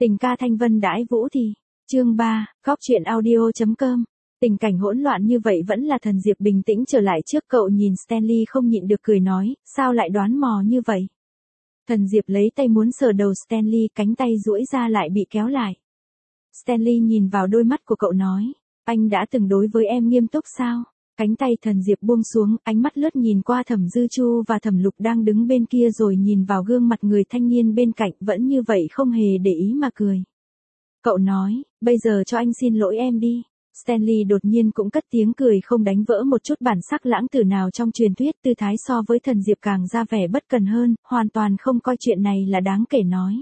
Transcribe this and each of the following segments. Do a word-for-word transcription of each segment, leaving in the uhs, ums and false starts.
Tình ca thanh vân đãi vũ thì. Chương ba, góc truyện audio chấm com. Tình cảnh hỗn loạn như vậy vẫn là Thần Diệp bình tĩnh trở lại trước cậu nhìn Stanley không nhịn được cười nói, sao lại đoán mò như vậy? Thần Diệp lấy tay muốn sờ đầu Stanley, cánh tay duỗi ra lại bị kéo lại. Stanley nhìn vào đôi mắt của cậu nói, anh đã từng đối với em nghiêm túc sao? Cánh tay Thần Diệp buông xuống, ánh mắt lướt nhìn qua Thẩm Dư Chu và Thẩm Lục đang đứng bên kia rồi nhìn vào gương mặt người thanh niên bên cạnh vẫn như vậy không hề để ý mà cười. Cậu nói, bây giờ cho anh xin lỗi em đi. Stanley đột nhiên cũng cất tiếng cười không đánh vỡ một chút bản sắc lãng tử nào trong truyền thuyết, tư thái so với Thần Diệp càng ra vẻ bất cần hơn, hoàn toàn không coi chuyện này là đáng kể nói.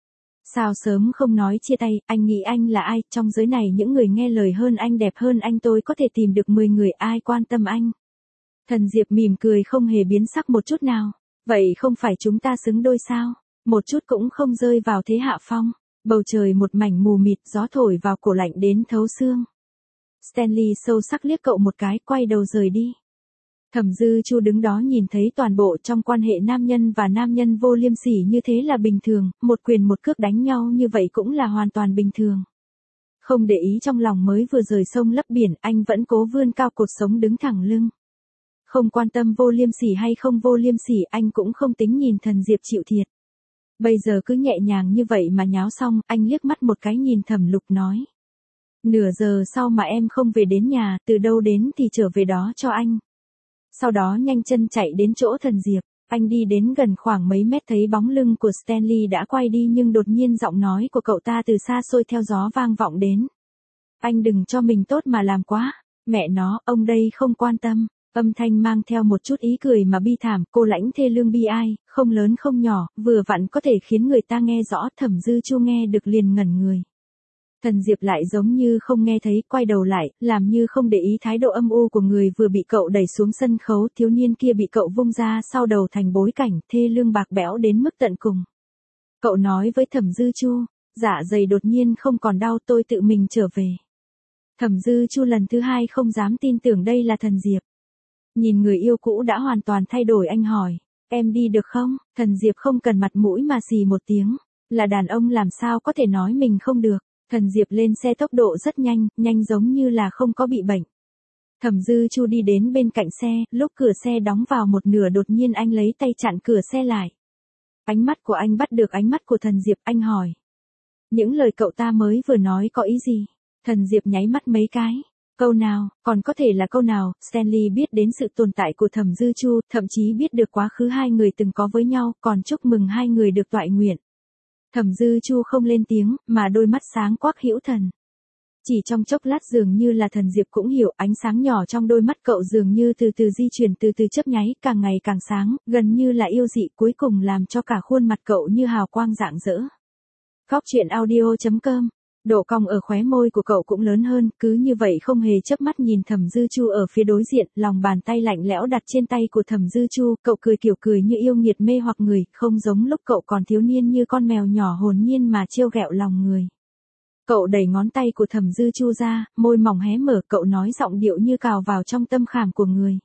Sao sớm không nói chia tay, anh nghĩ anh là ai, trong giới này những người nghe lời hơn anh đẹp hơn anh tôi có thể tìm được mười người ai quan tâm anh. Thần Diệp mỉm cười không hề biến sắc một chút nào, vậy không phải chúng ta xứng đôi sao, một chút cũng không rơi vào thế hạ phong, bầu trời một mảnh mù mịt gió thổi vào cổ lạnh đến thấu xương. Stanley sâu sắc liếc cậu một cái quay đầu rời đi. Thẩm Dư Chu đứng đó nhìn thấy toàn bộ trong quan hệ nam nhân và nam nhân vô liêm sỉ như thế là bình thường, một quyền một cước đánh nhau như vậy cũng là hoàn toàn bình thường. Không để ý trong lòng mới vừa rời sông lấp biển, anh vẫn cố vươn cao cột sống đứng thẳng lưng. Không quan tâm vô liêm sỉ hay không vô liêm sỉ, anh cũng không tính nhìn Thần Diệp chịu thiệt. Bây giờ cứ nhẹ nhàng như vậy mà nháo xong, anh liếc mắt một cái nhìn Thẩm Lục nói. Nửa giờ sau mà em không về đến nhà, từ đâu đến thì trở về đó cho anh. Sau đó nhanh chân chạy đến chỗ Thần Diệp, anh đi đến gần khoảng mấy mét thấy bóng lưng của Stanley đã quay đi nhưng đột nhiên giọng nói của cậu ta từ xa xôi theo gió vang vọng đến. Anh đừng cho mình tốt mà làm quá, mẹ nó, ông đây không quan tâm, âm thanh mang theo một chút ý cười mà bi thảm, cô lãnh thê lương bi ai, không lớn không nhỏ, vừa vặn có thể khiến người ta nghe rõ. Thẩm Dư Chu nghe được liền ngẩn người. Thần Diệp lại giống như không nghe thấy, quay đầu lại, làm như không để ý thái độ âm u của người vừa bị cậu đẩy xuống sân khấu, thiếu niên kia bị cậu vung ra sau đầu thành bối cảnh, thê lương bạc bẽo đến mức tận cùng. Cậu nói với Thẩm Dư Chu, dạ dày đột nhiên không còn đau, tôi tự mình trở về. Thẩm Dư Chu lần thứ hai không dám tin tưởng đây là Thần Diệp. Nhìn người yêu cũ đã hoàn toàn thay đổi, anh hỏi, em đi được không? Thần Diệp không cần mặt mũi mà xì một tiếng, là đàn ông làm sao có thể nói mình không được. Thần Diệp lên xe tốc độ rất nhanh, nhanh giống như là không có bị bệnh. Thẩm Dư Chu đi đến bên cạnh xe, lúc cửa xe đóng vào một nửa đột nhiên anh lấy tay chặn cửa xe lại. Ánh mắt của anh bắt được ánh mắt của Thần Diệp, anh hỏi. Những lời cậu ta mới vừa nói có ý gì? Thần Diệp nháy mắt mấy cái. Câu nào, còn có thể là câu nào? Stanley biết đến sự tồn tại của Thẩm Dư Chu, thậm chí biết được quá khứ hai người từng có với nhau, còn chúc mừng hai người được toại nguyện. Thẩm Dư Chu không lên tiếng, mà đôi mắt sáng quắc hữu thần. Chỉ trong chốc lát dường như là Thần Diệp cũng hiểu, ánh sáng nhỏ trong đôi mắt cậu dường như từ từ di chuyển, từ từ chớp nháy, càng ngày càng sáng, gần như là yêu dị, cuối cùng làm cho cả khuôn mặt cậu như hào quang rạng rỡ. Góc truyện audio chấm com. Độ cong ở khóe môi của cậu cũng lớn hơn, cứ như vậy không hề chớp mắt nhìn Thẩm Dư Chu ở phía đối diện, lòng bàn tay lạnh lẽo đặt trên tay của Thẩm Dư Chu, cậu cười kiểu cười như yêu nghiệt mê hoặc người, không giống lúc cậu còn thiếu niên như con mèo nhỏ hồn nhiên mà trêu ghẹo lòng người. Cậu đẩy ngón tay của Thẩm Dư Chu ra, môi mỏng hé mở, cậu nói giọng điệu như cào vào trong tâm khảm của người.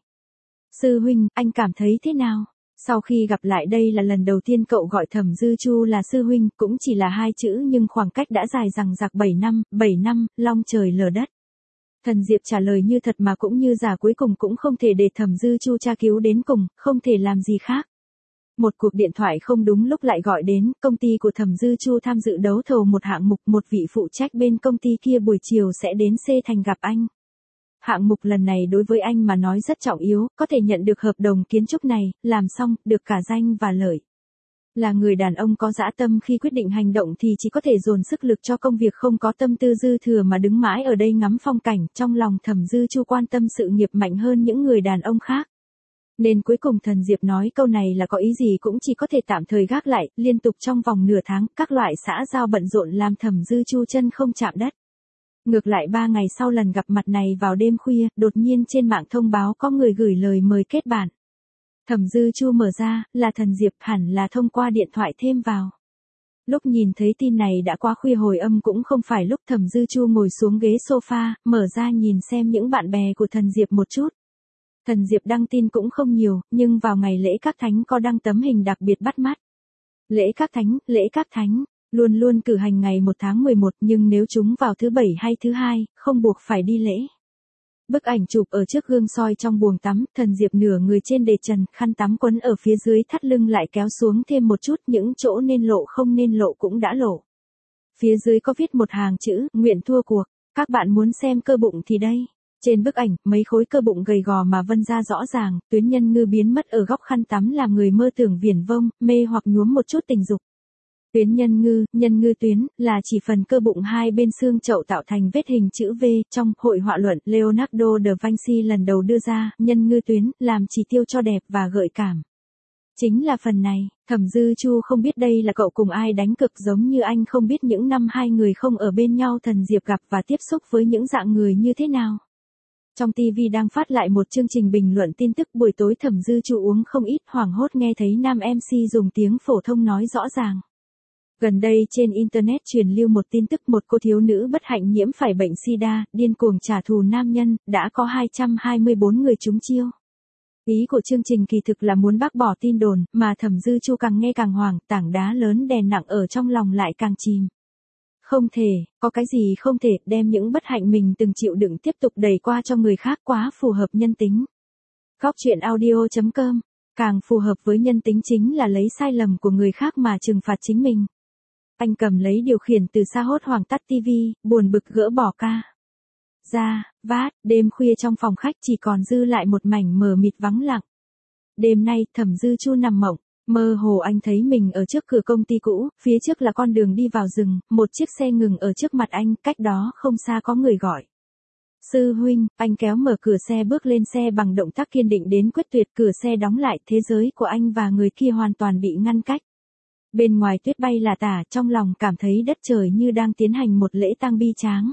Sư huynh, anh cảm thấy thế nào? Sau khi gặp lại đây là lần đầu tiên cậu gọi Thẩm Dư Chu là sư huynh, cũng chỉ là hai chữ nhưng khoảng cách đã dài dằng dặc bảy năm, bảy năm, long trời lở đất. Thần Diệp trả lời như thật mà cũng như giả, cuối cùng cũng không thể để Thẩm Dư Chu tra cứu đến cùng, không thể làm gì khác. Một cuộc điện thoại không đúng lúc lại gọi đến, công ty của Thẩm Dư Chu tham dự đấu thầu một hạng mục, một vị phụ trách bên công ty kia buổi chiều sẽ đến C Thành gặp anh. Hạng mục lần này đối với anh mà nói rất trọng yếu, có thể nhận được hợp đồng kiến trúc này, làm xong, được cả danh và lợi. Là người đàn ông có dã tâm, khi quyết định hành động thì chỉ có thể dồn sức lực cho công việc, không có tâm tư dư thừa mà đứng mãi ở đây ngắm phong cảnh. Trong lòng Thẩm Dư Chu quan tâm sự nghiệp mạnh hơn những người đàn ông khác. Nên cuối cùng Thần Diệp nói câu này là có ý gì cũng chỉ có thể tạm thời gác lại, liên tục trong vòng nửa tháng, các loại xã giao bận rộn làm Thẩm Dư Chu chân không chạm đất. Ngược lại ba ngày sau lần gặp mặt này vào đêm khuya, đột nhiên trên mạng thông báo có người gửi lời mời kết bạn. Thẩm Dư Chu mở ra, là Thần Diệp, hẳn là thông qua điện thoại thêm vào. Lúc nhìn thấy tin này đã quá khuya, hồi âm cũng không phải lúc. Thẩm Dư Chu ngồi xuống ghế sofa, mở ra nhìn xem những bạn bè của Thần Diệp một chút. Thần Diệp đăng tin cũng không nhiều, nhưng vào ngày lễ Các Thánh có đăng tấm hình đặc biệt bắt mắt. Lễ Các Thánh, lễ Các Thánh. Luôn luôn cử hành ngày một tháng mười một nhưng nếu chúng vào thứ bảy hay thứ hai, không buộc phải đi lễ. Bức ảnh chụp ở trước gương soi trong buồng tắm, Thần Diệp nửa người trên đề trần, khăn tắm quấn ở phía dưới thắt lưng lại kéo xuống thêm một chút, những chỗ nên lộ không nên lộ cũng đã lộ. Phía dưới có viết một hàng chữ, nguyện thua cuộc, các bạn muốn xem cơ bụng thì đây. Trên bức ảnh, mấy khối cơ bụng gầy gò mà vân ra rõ ràng, tuyến nhân ngư biến mất ở góc khăn tắm làm người mơ tưởng viển vông, mê hoặc nhuốm một chút tình dục. Tuyến nhân ngư, nhân ngư tuyến, là chỉ phần cơ bụng hai bên xương chậu tạo thành vết hình chữ V, trong hội họa luận Leonardo da Vinci lần đầu đưa ra, nhân ngư tuyến, làm chỉ tiêu cho đẹp và gợi cảm. Chính là phần này, Thẩm Dư Chu không biết đây là cậu cùng ai đánh cực giống như anh không biết những năm hai người không ở bên nhau Thần Diệp gặp và tiếp xúc với những dạng người như thế nào. Trong ti vi đang phát lại một chương trình bình luận tin tức buổi tối Thẩm Dư Chu uống không ít hoảng hốt nghe thấy nam em xê dùng tiếng phổ thông nói rõ ràng. Gần đây trên Internet truyền lưu một tin tức một cô thiếu nữ bất hạnh nhiễm phải bệnh sida, điên cuồng trả thù nam nhân, đã có hai trăm hai mươi bốn người trúng chiêu. Ý của chương trình kỳ thực là muốn bác bỏ tin đồn, mà Thẩm Dư Chu càng nghe càng hoảng, tảng đá lớn đè nặng ở trong lòng lại càng chìm. Không thể, có cái gì không thể, đem những bất hạnh mình từng chịu đựng tiếp tục đẩy qua cho người khác quá phù hợp nhân tính. Góc chuyện audio chấm com, càng phù hợp với nhân tính chính là lấy sai lầm của người khác mà trừng phạt chính mình. Anh cầm lấy điều khiển từ xa hốt hoảng tắt tivi, buồn bực gỡ bỏ ca. Ra, vát, đêm khuya trong phòng khách chỉ còn dư lại một mảnh mờ mịt vắng lặng. Đêm nay Thẩm Dư Chu nằm mộng, mơ hồ anh thấy mình ở trước cửa công ty cũ, phía trước là con đường đi vào rừng, một chiếc xe ngừng ở trước mặt anh, cách đó không xa có người gọi. Sư huynh, anh kéo mở cửa xe bước lên xe bằng động tác kiên định đến quyết tuyệt, cửa xe đóng lại, thế giới của anh và người kia hoàn toàn bị ngăn cách. Bên ngoài tuyết bay là tả, trong lòng cảm thấy đất trời như đang tiến hành một lễ tang bi tráng.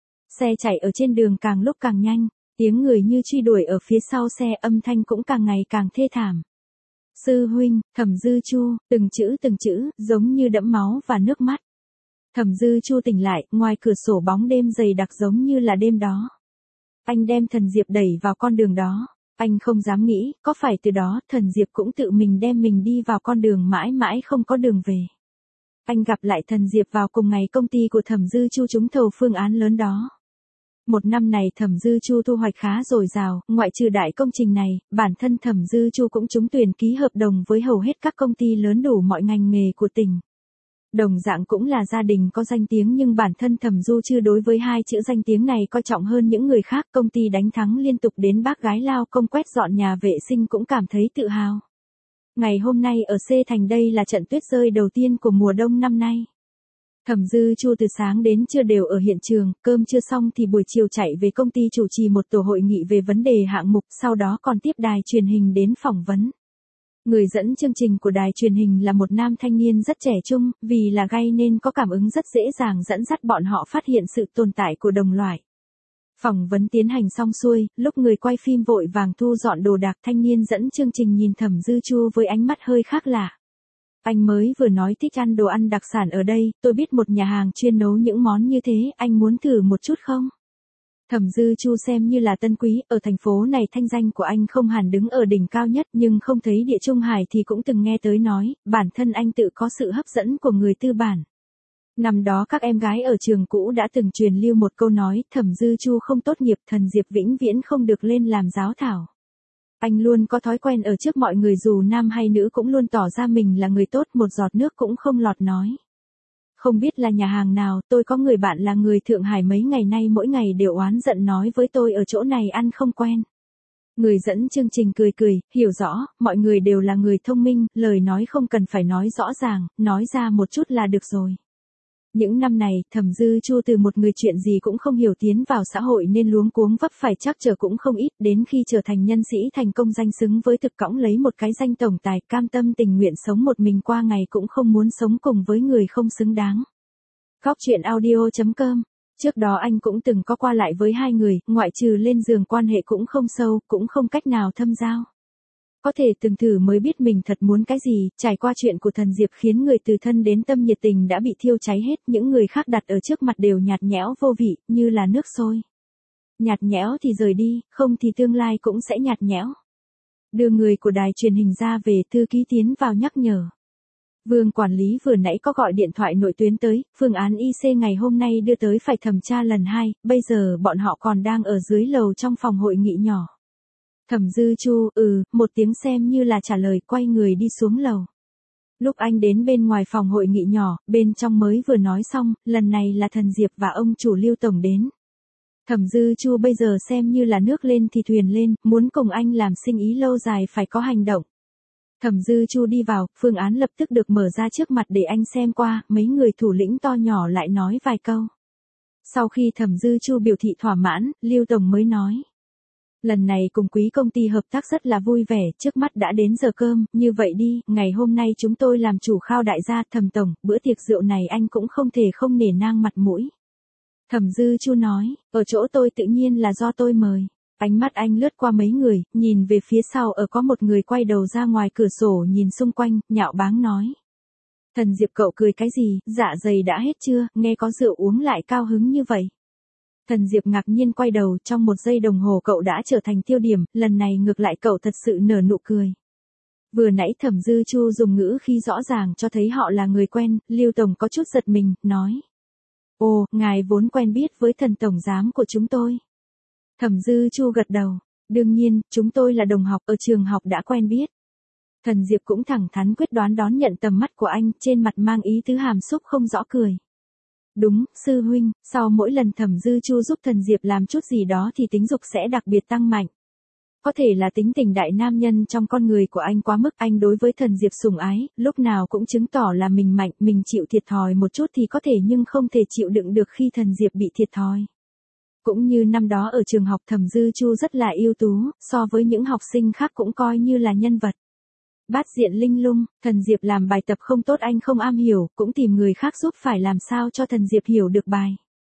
Xe chạy ở trên đường càng lúc càng nhanh, tiếng người như truy đuổi ở phía sau xe, âm thanh cũng càng ngày càng thê thảm. Sư huynh, Thẩm Dư Chu, từng chữ từng chữ, giống như đẫm máu và nước mắt. Thẩm Dư Chu tỉnh lại, ngoài cửa sổ bóng đêm dày đặc giống như là đêm đó. Anh đem Thần Diệp đẩy vào con đường đó. Anh không dám nghĩ, có phải từ đó, Thần Diệp cũng tự mình đem mình đi vào con đường mãi mãi không có đường về. Anh gặp lại Thần Diệp vào cùng ngày công ty của Thẩm Dư Chu trúng thầu phương án lớn đó. Một năm này Thẩm Dư Chu thu hoạch khá dồi dào, ngoại trừ đại công trình này, bản thân Thẩm Dư Chu cũng trúng tuyển ký hợp đồng với hầu hết các công ty lớn đủ mọi ngành nghề của tỉnh. Đồng dạng cũng là gia đình có danh tiếng nhưng bản thân Thẩm Dư Chu đối với hai chữ danh tiếng này coi trọng hơn những người khác, công ty đánh thắng liên tục đến bác gái lao công quét dọn nhà vệ sinh cũng cảm thấy tự hào. Ngày hôm nay ở C Thành đây là trận tuyết rơi đầu tiên của mùa đông năm nay. Thẩm Dư Chu từ sáng đến trưa đều ở hiện trường, cơm chưa xong thì buổi chiều chạy về công ty chủ trì một tổ hội nghị về vấn đề hạng mục, sau đó còn tiếp đài truyền hình đến phỏng vấn. Người dẫn chương trình của đài truyền hình là một nam thanh niên rất trẻ trung, vì là gay nên có cảm ứng rất dễ dàng dẫn dắt bọn họ phát hiện sự tồn tại của đồng loại. Phỏng vấn tiến hành xong xuôi, lúc người quay phim vội vàng thu dọn đồ đạc, thanh niên dẫn chương trình nhìn Thẩm Dư Chu với ánh mắt hơi khác lạ. Anh mới vừa nói thích ăn đồ ăn đặc sản ở đây, tôi biết một nhà hàng chuyên nấu những món như thế, anh muốn thử một chút không? Thẩm Dư Chu xem như là tân quý, ở thành phố này thanh danh của anh không hẳn đứng ở đỉnh cao nhất nhưng không thấy địa trung hải thì cũng từng nghe tới nói, bản thân anh tự có sự hấp dẫn của người tư bản. Năm đó các em gái ở trường cũ đã từng truyền lưu một câu nói, Thẩm Dư Chu không tốt nghiệp, Thần Diệp vĩnh viễn không được lên làm giáo thảo. Anh luôn có thói quen ở trước mọi người dù nam hay nữ cũng luôn tỏ ra mình là người tốt, một giọt nước cũng không lọt nói. Không biết là nhà hàng nào, tôi có người bạn là người Thượng Hải mấy ngày nay mỗi ngày đều oán giận nói với tôi ở chỗ này ăn không quen. Người dẫn chương trình cười cười, hiểu rõ, mọi người đều là người thông minh, lời nói không cần phải nói rõ ràng, nói ra một chút là được rồi. Những năm này, Thẩm Dư Chu từ một người chuyện gì cũng không hiểu tiến vào xã hội nên luống cuống vấp phải trắc trở cũng không ít, đến khi trở thành nhân sĩ thành công danh xứng với thực cõng lấy một cái danh tổng tài, cam tâm tình nguyện sống một mình qua ngày cũng không muốn sống cùng với người không xứng đáng. Góc chuyện audio chấm com. Trước đó anh cũng từng có qua lại với hai người, ngoại trừ lên giường quan hệ cũng không sâu, cũng không cách nào thâm giao. Có thể từng thử mới biết mình thật muốn cái gì, trải qua chuyện của Thần Diệp khiến người từ thân đến tâm nhiệt tình đã bị thiêu cháy hết, những người khác đặt ở trước mặt đều nhạt nhẽo vô vị, như là nước sôi. Nhạt nhẽo thì rời đi, không thì tương lai cũng sẽ nhạt nhẽo. Đưa người của đài truyền hình ra về, thư ký tiến vào nhắc nhở. Vương quản lý vừa nãy có gọi điện thoại nội tuyến tới, phương án i xê ngày hôm nay đưa tới phải thẩm tra lần hai, bây giờ bọn họ còn đang ở dưới lầu trong phòng hội nghị nhỏ. Thẩm Dư Chu, ừ, một tiếng xem như là trả lời, quay người đi xuống lầu. Lúc anh đến bên ngoài phòng hội nghị nhỏ, bên trong mới vừa nói xong, lần này là Thần Diệp và ông chủ Lưu Tổng đến. Thẩm Dư Chu bây giờ xem như là nước lên thì thuyền lên, muốn cùng anh làm sinh ý lâu dài phải có hành động. Thẩm Dư Chu đi vào, phương án lập tức được mở ra trước mặt để anh xem qua, mấy người thủ lĩnh to nhỏ lại nói vài câu. Sau khi Thẩm Dư Chu biểu thị thỏa mãn, Lưu Tổng mới nói. Lần này cùng quý công ty hợp tác rất là vui vẻ, trước mắt đã đến giờ cơm, như vậy đi, ngày hôm nay chúng tôi làm chủ khao đại gia, Thẩm Tổng, bữa tiệc rượu này anh cũng không thể không nể nang mặt mũi. Thẩm Dư Chu nói, ở chỗ tôi tự nhiên là do tôi mời. Ánh mắt anh lướt qua mấy người, nhìn về phía sau ở có một người quay đầu ra ngoài cửa sổ nhìn xung quanh, nhạo báng nói. Thần Diệp cậu cười cái gì, dạ dày đã hết chưa, nghe có rượu uống lại cao hứng như vậy. Thần Diệp ngạc nhiên quay đầu, trong một giây đồng hồ cậu đã trở thành tiêu điểm, lần này ngược lại cậu thật sự nở nụ cười. Vừa nãy Thẩm Dư Chu dùng ngữ khi rõ ràng cho thấy họ là người quen, Lưu Tổng có chút giật mình, nói. Ồ, ngài vốn quen biết với Thần Tổng giám của chúng tôi. Thẩm Dư Chu gật đầu, đương nhiên, chúng tôi là đồng học ở trường học đã quen biết. Thần Diệp cũng thẳng thắn quyết đoán đón nhận tầm mắt của anh, trên mặt mang ý tứ hàm xúc không rõ cười. Đúng, sư huynh, sau mỗi lần Thẩm Dư Chu giúp Thần Diệp làm chút gì đó thì tính dục sẽ đặc biệt tăng mạnh. Có thể là tính tình đại nam nhân trong con người của anh quá mức, anh đối với Thần Diệp sủng ái, lúc nào cũng chứng tỏ là mình mạnh, mình chịu thiệt thòi một chút thì có thể nhưng không thể chịu đựng được khi Thần Diệp bị thiệt thòi. Cũng như năm đó ở trường học Thẩm Dư Chu rất là ưu tú, so với những học sinh khác cũng coi như là nhân vật. Bát diện linh lung, Thần Diệp làm bài tập không tốt anh không am hiểu, cũng tìm người khác giúp phải làm sao cho Thần Diệp hiểu được bài.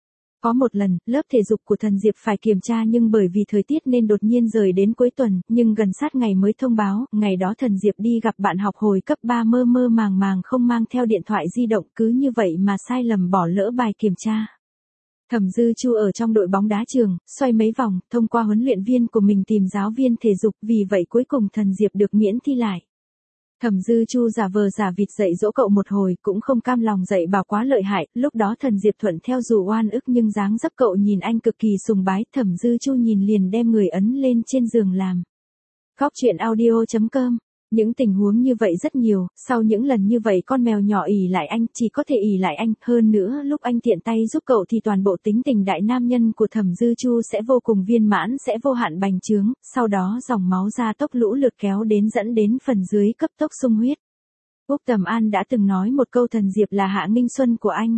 Có một lần, lớp thể dục của Thần Diệp phải kiểm tra nhưng bởi vì thời tiết nên đột nhiên rời đến cuối tuần, nhưng gần sát ngày mới thông báo, ngày đó Thần Diệp đi gặp bạn học hồi cấp ba mơ mơ màng màng không mang theo điện thoại di động, cứ như vậy mà sai lầm bỏ lỡ bài kiểm tra. Thẩm Dư Chu ở trong đội bóng đá trường, xoay mấy vòng, thông qua huấn luyện viên của mình tìm giáo viên thể dục, vì vậy cuối cùng Thần Diệp được miễn thi lại. Thẩm Dư Chu giả vờ giả vịt dạy dỗ cậu một hồi, cũng không cam lòng dạy bảo quá lợi hại, lúc đó Thần Diệp thuận theo dù oan ức nhưng dáng dấp cậu nhìn anh cực kỳ sùng bái, Thẩm Dư Chu nhìn liền đem người ấn lên trên giường làm. Góc truyện audio chấm com. Những tình huống như vậy rất nhiều, sau những lần như vậy con mèo nhỏ ỷ lại anh, chỉ có thể ỷ lại anh, hơn nữa lúc anh tiện tay giúp cậu thì toàn bộ tính tình đại nam nhân của Thẩm Dư Chu sẽ vô cùng viên mãn, sẽ vô hạn bành trướng, sau đó dòng máu ra tốc lũ lượt kéo đến dẫn đến phần dưới cấp tốc sung huyết. Úc Tầm An đã từng nói một câu Thần Diệp là Hạ Nghinh Xuân của anh.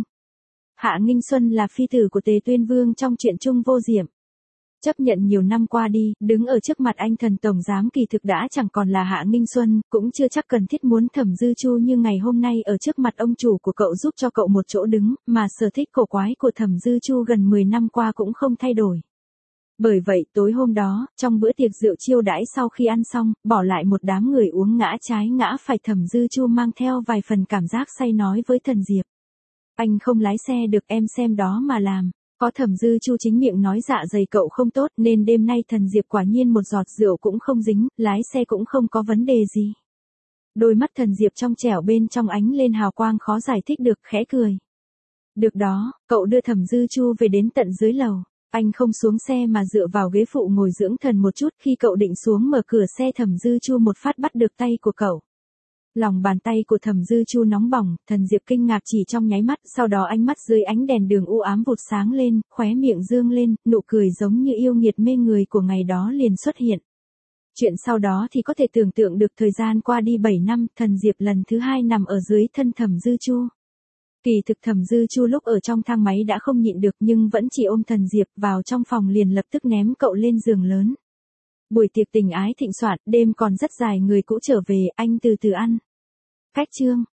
Hạ Nghinh Xuân là phi tử của Tề Tuyên Vương trong truyện Chung Vô Diệm. Chấp nhận nhiều năm qua đi, đứng ở trước mặt anh Thần Tổng Giám kỳ thực đã chẳng còn là Hạ Nghinh Xuân, cũng chưa chắc cần thiết muốn Thẩm Dư Chu như ngày hôm nay ở trước mặt ông chủ của cậu giúp cho cậu một chỗ đứng, mà sở thích cổ quái của Thẩm Dư Chu gần mười năm qua cũng không thay đổi. Bởi vậy tối hôm đó, trong bữa tiệc rượu chiêu đãi sau khi ăn xong, bỏ lại một đám người uống ngã trái ngã phải, Thẩm Dư Chu mang theo vài phần cảm giác say nói với Thần Diệp. Anh không lái xe được, em xem đó mà làm. Có Thẩm Dư Chu chính miệng nói dạ dày cậu không tốt nên đêm nay Thần Diệp quả nhiên một giọt rượu cũng không dính, lái xe cũng không có vấn đề gì. Đôi mắt Thần Diệp trong trẻo bên trong ánh lên hào quang khó giải thích được, khẽ cười. Được đó, cậu đưa Thẩm Dư Chu về đến tận dưới lầu. Anh không xuống xe mà dựa vào ghế phụ ngồi dưỡng thần một chút, khi cậu định xuống mở cửa xe Thẩm Dư Chu một phát bắt được tay của cậu. Lòng bàn tay của Thẩm Dư Chu nóng bỏng, Thần Diệp kinh ngạc chỉ trong nháy mắt, sau đó ánh mắt dưới ánh đèn đường u ám vụt sáng lên, khóe miệng dương lên, nụ cười giống như yêu nghiệt mê người của ngày đó liền xuất hiện. Chuyện sau đó thì có thể tưởng tượng được, thời gian qua đi bảy năm, Thần Diệp lần thứ hai nằm ở dưới thân Thẩm Dư Chu. Kỳ thực Thẩm Dư Chu lúc ở trong thang máy đã không nhịn được nhưng vẫn chỉ ôm Thần Diệp vào trong phòng liền lập tức ném cậu lên giường lớn. Buổi tiệc tình ái thịnh soạn, đêm còn rất dài, người cũ trở về, anh từ từ ăn. Cách chương